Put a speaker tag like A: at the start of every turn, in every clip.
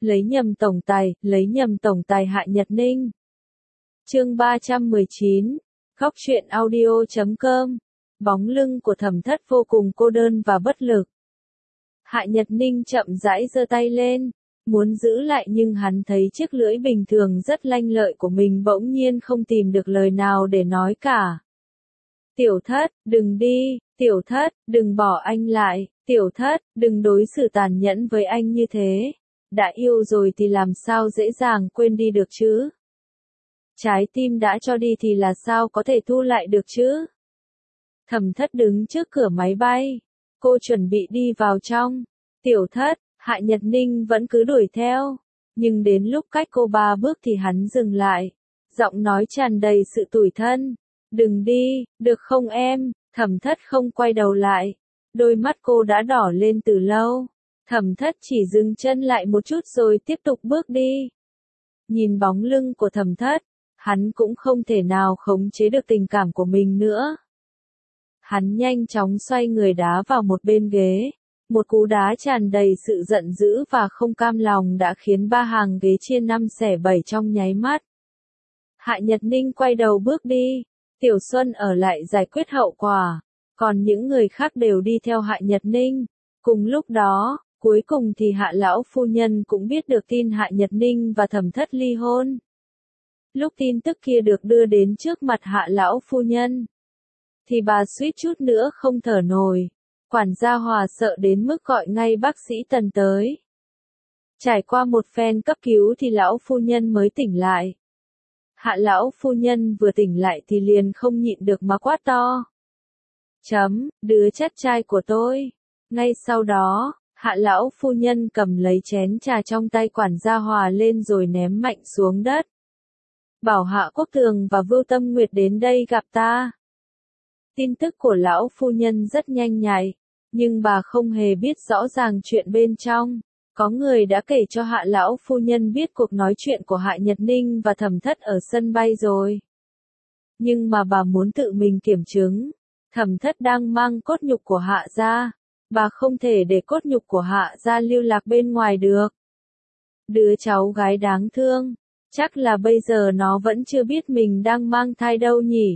A: lấy nhầm tổng tài Hạ Nhật Ninh. Chương 319, Góc truyện audio.com. Bóng lưng của Thẩm Thất vô cùng cô đơn và bất lực. Hạ Nhật Ninh chậm rãi giơ tay lên, muốn giữ lại nhưng hắn thấy chiếc lưỡi bình thường rất lanh lợi của mình bỗng nhiên không tìm được lời nào để nói cả. Tiểu Thất, đừng đi, Tiểu Thất, đừng bỏ anh lại, Tiểu Thất, đừng đối xử tàn nhẫn với anh như thế. Đã yêu rồi thì làm sao dễ dàng quên đi được chứ? Trái tim đã cho đi thì là sao có thể thu lại được chứ? Thẩm Thất đứng trước cửa máy bay. Cô chuẩn bị đi vào trong. Tiểu Thất, Hạ Nhật Ninh vẫn cứ đuổi theo. Nhưng đến lúc cách cô 3 bước thì hắn dừng lại. Giọng nói tràn đầy sự tủi thân. Đừng đi, được không em? Thẩm Thất không quay đầu lại. Đôi mắt cô đã đỏ lên từ lâu. Thẩm Thất chỉ dừng chân lại một chút rồi tiếp tục bước đi. Nhìn bóng lưng của Thẩm Thất, hắn cũng không thể nào khống chế được tình cảm của mình nữa. Hắn nhanh chóng xoay người đá vào một bên ghế. Một cú đá tràn đầy sự giận dữ và không cam lòng đã khiến 3 hàng ghế chia 5 xẻ 7 trong nháy mắt. Hạ Nhật Ninh quay đầu bước đi. Tiểu Xuân ở lại giải quyết hậu quả. Còn những người khác đều đi theo Hạ Nhật Ninh. Cùng lúc đó, cuối cùng thì Hạ lão phu nhân cũng biết được tin Hạ Nhật Ninh và Thẩm Thất ly hôn. Lúc tin tức kia được đưa đến trước mặt Hạ lão phu nhân, thì bà suýt chút nữa không thở nổi. Quản gia Hòa sợ đến mức gọi ngay bác sĩ Tần tới. Trải qua một phen cấp cứu thì lão phu nhân mới tỉnh lại. Hạ lão phu nhân vừa tỉnh lại thì liền không nhịn được mà quát to. Đứa chết trai của tôi. Ngay sau đó, Hạ lão phu nhân cầm lấy chén trà trong tay quản gia Hòa lên rồi ném mạnh xuống đất. Bảo Hạ Quốc Tường và Vưu Tâm Nguyệt đến đây gặp ta. Tin tức của lão phu nhân rất nhanh nhạy, nhưng bà không hề biết rõ ràng chuyện bên trong. Có người đã kể cho Hạ lão phu nhân biết cuộc nói chuyện của Hạ Nhật Ninh và Thẩm Thất ở sân bay rồi. Nhưng mà bà muốn tự mình kiểm chứng. Thẩm Thất đang mang cốt nhục của Hạ gia. Bà không thể để cốt nhục của Hạ gia lưu lạc bên ngoài được. Đứa cháu gái đáng thương. Chắc là bây giờ nó vẫn chưa biết mình đang mang thai đâu nhỉ.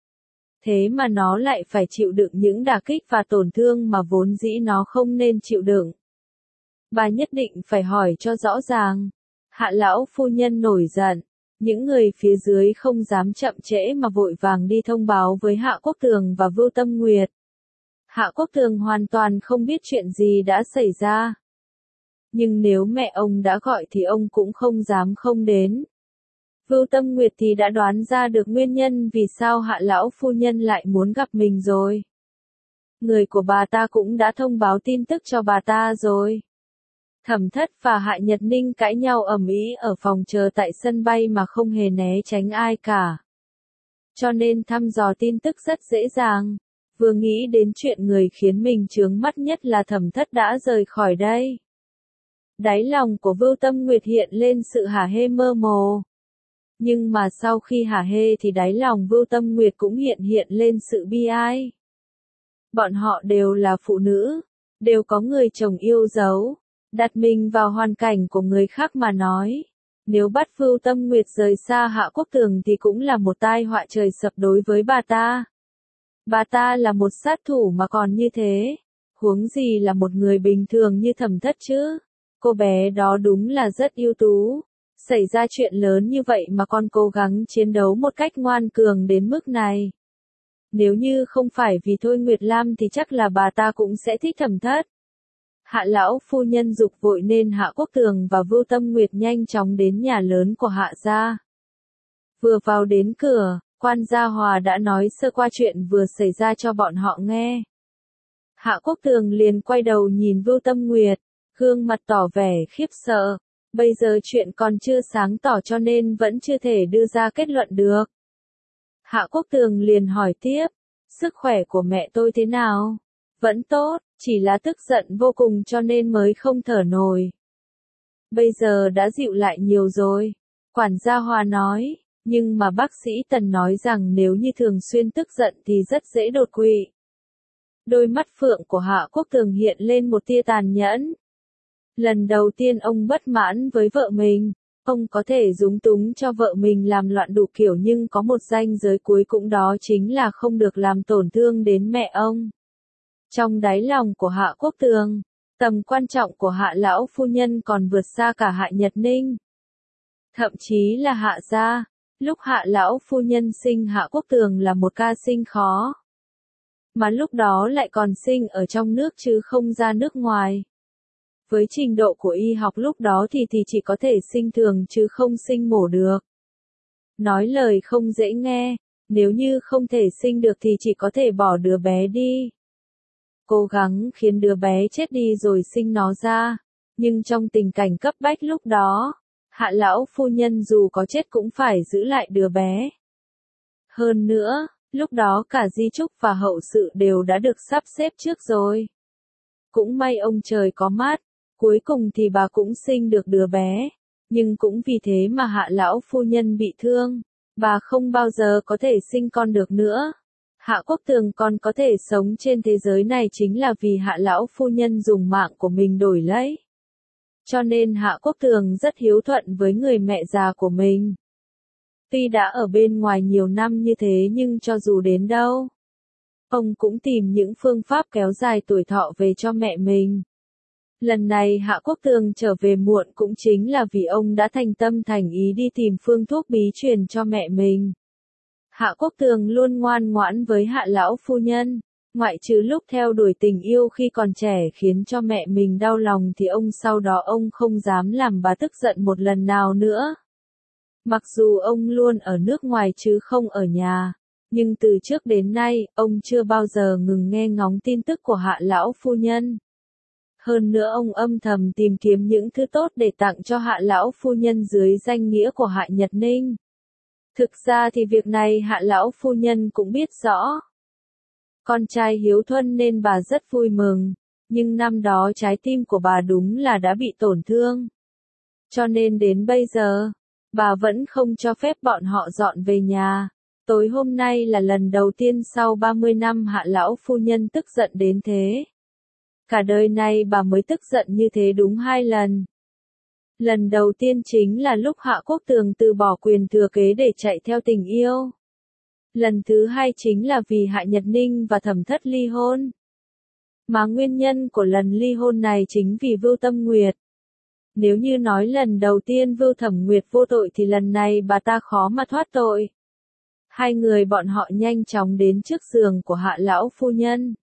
A: Thế mà nó lại phải chịu đựng những đả kích và tổn thương mà vốn dĩ nó không nên chịu đựng. Bà nhất định phải hỏi cho rõ ràng. Hạ lão phu nhân nổi giận. Những người phía dưới không dám chậm trễ mà vội vàng đi thông báo với Hạ Quốc Tường và Vưu Tâm Nguyệt. Hạ Quốc Tường hoàn toàn không biết chuyện gì đã xảy ra. Nhưng nếu mẹ ông đã gọi thì ông cũng không dám không đến. Vưu Tâm Nguyệt thì đã đoán ra được nguyên nhân vì sao Hạ lão phu nhân lại muốn gặp mình rồi. Người của bà ta cũng đã thông báo tin tức cho bà ta rồi. Thẩm Thất và Hạ Nhật Ninh cãi nhau ầm ĩ ở phòng chờ tại sân bay mà không hề né tránh ai cả. Cho nên thăm dò tin tức rất dễ dàng. Vừa nghĩ đến chuyện người khiến mình chướng mắt nhất là Thẩm Thất đã rời khỏi đây. Đáy lòng của Vưu Tâm Nguyệt hiện lên sự hả hê mơ hồ. Nhưng mà sau khi hả hê thì đáy lòng Vưu Tâm Nguyệt cũng hiện lên sự bi ai. Bọn họ đều là phụ nữ, đều có người chồng yêu dấu. Đặt mình vào hoàn cảnh của người khác mà nói. Nếu bắt Vưu Tâm Nguyệt rời xa Hạ Quốc Tường thì cũng là một tai họa trời sập đối với bà ta. Bà ta là một sát thủ mà còn như thế. Huống gì là một người bình thường như Thẩm Thất chứ. Cô bé đó đúng là rất ưu tú. Xảy ra chuyện lớn như vậy mà còn cố gắng chiến đấu một cách ngoan cường đến mức này. Nếu như không phải vì Thôi Nguyệt Lam thì chắc là bà ta cũng sẽ thích Thẩm Thất. Hạ lão phu nhân giục vội nên Hạ Quốc Tường và Vưu Tâm Nguyệt nhanh chóng đến nhà lớn của Hạ gia. Vừa vào đến cửa, quan gia Hòa đã nói sơ qua chuyện vừa xảy ra cho bọn họ nghe. Hạ Quốc Tường liền quay đầu nhìn Vưu Tâm Nguyệt, gương mặt tỏ vẻ khiếp sợ. Bây giờ chuyện còn chưa sáng tỏ cho nên vẫn chưa thể đưa ra kết luận được. Hạ Quốc Tường liền hỏi tiếp, sức khỏe của mẹ tôi thế nào? Vẫn tốt, chỉ là tức giận vô cùng cho nên mới không thở nổi. Bây giờ đã dịu lại nhiều rồi. Quản gia Hòa nói, nhưng mà bác sĩ Tần nói rằng nếu như thường xuyên tức giận thì rất dễ đột quỵ. Đôi mắt phượng của Hạ Quốc Tường hiện lên một tia tàn nhẫn. Lần đầu tiên ông bất mãn với vợ mình. Ông có thể dung túng cho vợ mình làm loạn đủ kiểu nhưng có một ranh giới cuối cùng, đó chính là không được làm tổn thương đến mẹ ông. Trong đáy lòng của Hạ Quốc Tường, tầm quan trọng của Hạ lão phu nhân còn vượt xa cả Hạ Nhật Ninh. Thậm chí là Hạ gia, lúc Hạ lão phu nhân sinh Hạ Quốc Tường là một ca sinh khó. Mà lúc đó lại còn sinh ở trong nước chứ không ra nước ngoài. Với trình độ của y học lúc đó thì chỉ có thể sinh thường chứ không sinh mổ được. Nói lời không dễ nghe, nếu như không thể sinh được thì chỉ có thể bỏ đứa bé đi. Cố gắng khiến đứa bé chết đi rồi sinh nó ra. Nhưng trong tình cảnh cấp bách lúc đó, Hạ lão phu nhân dù có chết cũng phải giữ lại đứa bé. Hơn nữa, lúc đó cả di chúc và hậu sự đều đã được sắp xếp trước rồi. Cũng may ông trời có mắt, cuối cùng thì bà cũng sinh được đứa bé. Nhưng cũng vì thế mà Hạ lão phu nhân bị thương, bà không bao giờ có thể sinh con được nữa. Hạ Quốc Tường còn có thể sống trên thế giới này chính là vì Hạ lão phu nhân dùng mạng của mình đổi lấy. Cho nên Hạ Quốc Tường rất hiếu thuận với người mẹ già của mình. Tuy đã ở bên ngoài nhiều năm như thế nhưng cho dù đến đâu, ông cũng tìm những phương pháp kéo dài tuổi thọ về cho mẹ mình. Lần này Hạ Quốc Tường trở về muộn cũng chính là vì ông đã thành tâm thành ý đi tìm phương thuốc bí truyền cho mẹ mình. Hạ Quốc Tường luôn ngoan ngoãn với Hạ lão phu nhân, ngoại trừ lúc theo đuổi tình yêu khi còn trẻ khiến cho mẹ mình đau lòng thì sau đó ông không dám làm bà tức giận một lần nào nữa. Mặc dù ông luôn ở nước ngoài chứ không ở nhà, nhưng từ trước đến nay, ông chưa bao giờ ngừng nghe ngóng tin tức của Hạ lão phu nhân. Hơn nữa ông âm thầm tìm kiếm những thứ tốt để tặng cho Hạ lão phu nhân dưới danh nghĩa của Hạ Nhật Ninh. Thực ra thì việc này Hạ lão phu nhân cũng biết rõ. Con trai hiếu thuận nên bà rất vui mừng, nhưng năm đó trái tim của bà đúng là đã bị tổn thương. Cho nên đến bây giờ, bà vẫn không cho phép bọn họ dọn về nhà. Tối hôm nay là lần đầu tiên sau 30 năm Hạ lão phu nhân tức giận đến thế. Cả đời này bà mới tức giận như thế đúng 2 lần. Lần đầu tiên chính là lúc Hạ Quốc Tường từ bỏ quyền thừa kế để chạy theo tình yêu. Lần thứ hai chính là vì Hạ Nhật Ninh và Thẩm Thất ly hôn. Mà nguyên nhân của lần ly hôn này chính vì Vưu Tâm Nguyệt. Nếu như nói lần đầu tiên Vưu Thẩm Nguyệt vô tội thì lần này bà ta khó mà thoát tội. Hai người bọn họ nhanh chóng đến trước giường của Hạ lão phu nhân.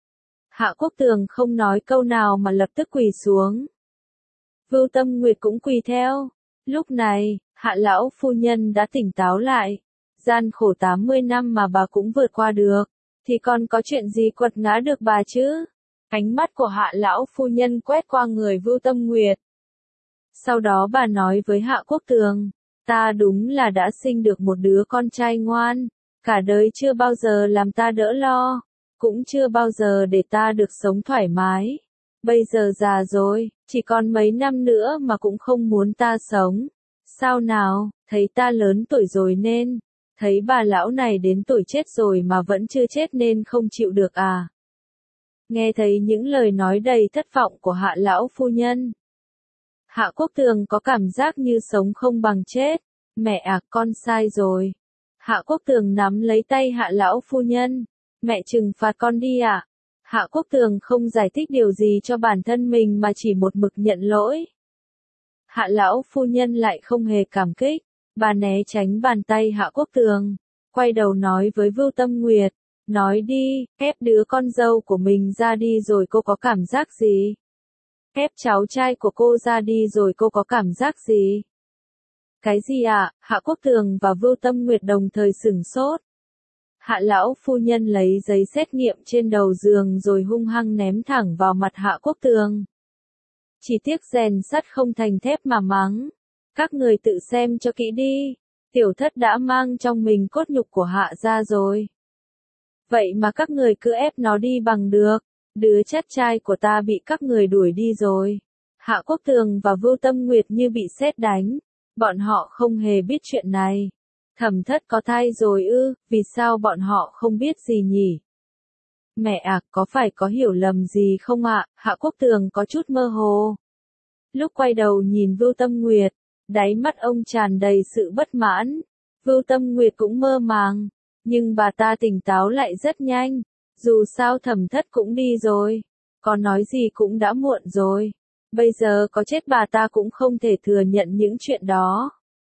A: Hạ Quốc Tường không nói câu nào mà lập tức quỳ xuống. Vưu Tâm Nguyệt cũng quỳ theo. Lúc này, Hạ lão phu nhân đã tỉnh táo lại. Gian khổ 80 năm mà bà cũng vượt qua được, thì còn có chuyện gì quật ngã được bà chứ? Ánh mắt của Hạ lão phu nhân quét qua người Vưu Tâm Nguyệt. Sau đó bà nói với Hạ Quốc Tường, ta đúng là đã sinh được một đứa con trai ngoan, cả đời chưa bao giờ làm ta đỡ lo, cũng chưa bao giờ để ta được sống thoải mái. Bây giờ già rồi, chỉ còn mấy năm nữa mà cũng không muốn ta sống. Sao nào, thấy ta lớn tuổi rồi nên, thấy bà lão này đến tuổi chết rồi mà vẫn chưa chết nên không chịu được à? Nghe thấy những lời nói đầy thất vọng của Hạ lão phu nhân, Hạ Quốc Tường có cảm giác như sống không bằng chết. Mẹ à, con sai rồi. Hạ Quốc Tường nắm lấy tay Hạ lão phu nhân. Mẹ trừng phạt con đi ạ. Hạ Quốc Tường không giải thích điều gì cho bản thân mình mà chỉ một mực nhận lỗi. Hạ lão phu nhân lại không hề cảm kích. Bà né tránh bàn tay Hạ Quốc Tường, quay đầu nói với Vưu Tâm Nguyệt, nói đi, ép đứa con dâu của mình ra đi rồi cô có cảm giác gì? Ép cháu trai của cô ra đi rồi cô có cảm giác gì? Cái gì ạ? Hạ Quốc Tường và Vưu Tâm Nguyệt đồng thời sửng sốt. Hạ lão phu nhân lấy giấy xét nghiệm trên đầu giường rồi hung hăng ném thẳng vào mặt Hạ Quốc Tường. Chỉ tiếc rèn sắt không thành thép mà mắng. Các người tự xem cho kỹ đi, tiểu thất đã mang trong mình cốt nhục của Hạ gia rồi. Vậy mà các người cứ ép nó đi bằng được, đứa cháu trai của ta bị các người đuổi đi rồi. Hạ Quốc Tường và Vưu Tâm Nguyệt như bị sét đánh, bọn họ không hề biết chuyện này. Thẩm Thất có thai rồi ư, vì sao bọn họ không biết gì nhỉ? Mẹ à, có phải có hiểu lầm gì không ạ? Hạ Quốc Tường có chút mơ hồ. Lúc quay đầu nhìn Vưu Tâm Nguyệt, đáy mắt ông tràn đầy sự bất mãn. Vưu Tâm Nguyệt cũng mơ màng, nhưng bà ta tỉnh táo lại rất nhanh. Dù sao Thẩm Thất cũng đi rồi, có nói gì cũng đã muộn rồi. Bây giờ có chết bà ta cũng không thể thừa nhận những chuyện đó.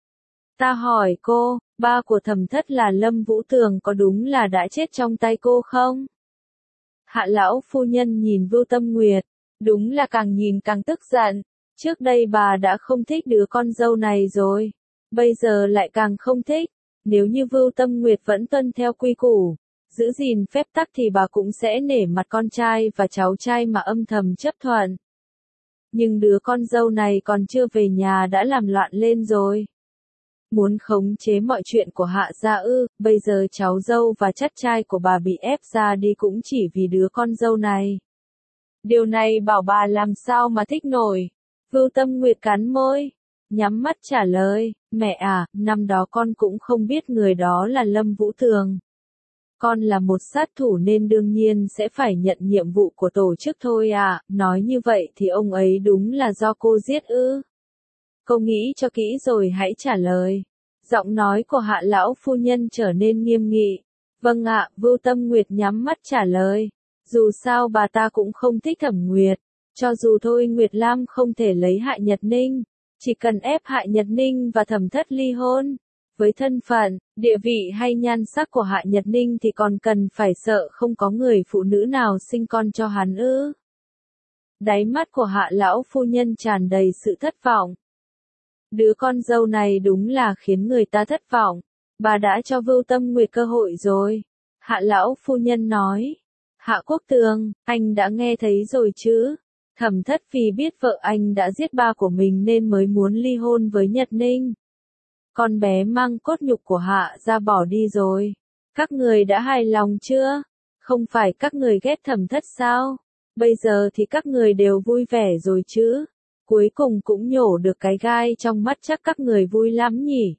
A: Ta hỏi cô, ba của Thẩm Thất là Lâm Vũ Tường có đúng là đã chết trong tay cô không? Hạ lão phu nhân nhìn Vưu Tâm Nguyệt, đúng là càng nhìn càng tức giận. Trước đây bà đã không thích đứa con dâu này rồi, bây giờ lại càng không thích. Nếu như Vưu Tâm Nguyệt vẫn tuân theo quy củ, giữ gìn phép tắc thì bà cũng sẽ nể mặt con trai và cháu trai mà âm thầm chấp thuận. Nhưng đứa con dâu này còn chưa về nhà đã làm loạn lên rồi. Muốn khống chế mọi chuyện của Hạ gia ư, bây giờ cháu dâu và chắt trai của bà bị ép ra đi cũng chỉ vì đứa con dâu này. Điều này bảo bà làm sao mà thích nổi. Vưu Tâm Nguyệt cắn môi, nhắm mắt trả lời, mẹ à, năm đó con cũng không biết người đó là Lâm Vũ Tường. Con là một sát thủ nên đương nhiên sẽ phải nhận nhiệm vụ của tổ chức thôi à, nói như vậy thì ông ấy đúng là do cô giết ư. Cô nghĩ cho kỹ rồi hãy trả lời. Giọng nói của Hạ lão phu nhân trở nên nghiêm nghị. Vâng ạ, Vưu Tâm Nguyệt nhắm mắt trả lời. Dù sao bà ta cũng không thích Thẩm Nguyệt. Cho dù thôi Nguyệt Lam không thể lấy Hạ Nhật Ninh, chỉ cần ép Hạ Nhật Ninh và Thẩm Thất ly hôn. Với thân phận, địa vị hay nhan sắc của Hạ Nhật Ninh thì còn cần phải sợ không có người phụ nữ nào sinh con cho hắn ư. Đáy mắt của Hạ lão phu nhân tràn đầy sự thất vọng. Đứa con dâu này đúng là khiến người ta thất vọng. Bà đã cho Vưu Tâm Nguyệt cơ hội rồi. Hạ lão phu nhân nói. Hạ Quốc Tường, anh đã nghe thấy rồi chứ? Thẩm Thất vì biết vợ anh đã giết ba của mình nên mới muốn ly hôn với Nhật Ninh. Con bé mang cốt nhục của Hạ ra bỏ đi rồi. Các người đã hài lòng chưa? Không phải các người ghét Thẩm Thất sao? Bây giờ thì các người đều vui vẻ rồi chứ? Cuối cùng cũng nhổ được cái gai trong mắt, chắc các người vui lắm nhỉ?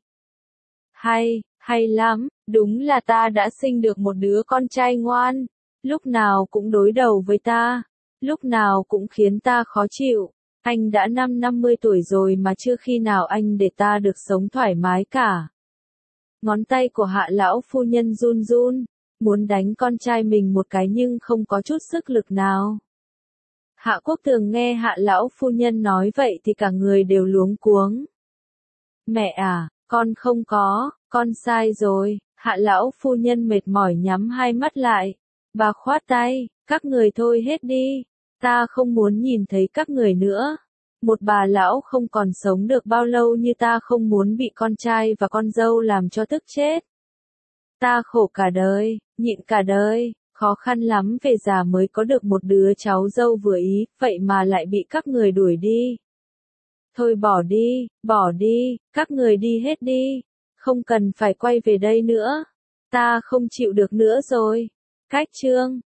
A: Hay lắm, đúng là ta đã sinh được một đứa con trai ngoan. Lúc nào cũng đối đầu với ta. Lúc nào cũng khiến ta khó chịu. Anh đã 50 tuổi rồi mà chưa khi nào anh để ta được sống thoải mái cả. Ngón tay của Hạ lão phu nhân run run, muốn đánh con trai mình một cái nhưng không có chút sức lực nào. Hạ Quốc Tường nghe Hạ lão phu nhân nói vậy thì cả người đều luống cuống. Mẹ à, con không có, con sai rồi. Hạ lão phu nhân mệt mỏi nhắm hai mắt lại. Bà khoát tay, các người thôi hết đi. Ta không muốn nhìn thấy các người nữa. Một bà lão không còn sống được bao lâu như ta không muốn bị con trai và con dâu làm cho tức chết. Ta khổ cả đời, nhịn cả đời, khó khăn lắm về già mới có được một đứa cháu dâu vừa ý, vậy mà lại bị các người đuổi đi. Thôi bỏ đi, các người đi hết đi, không cần phải quay về đây nữa. Ta không chịu được nữa rồi. Cách chương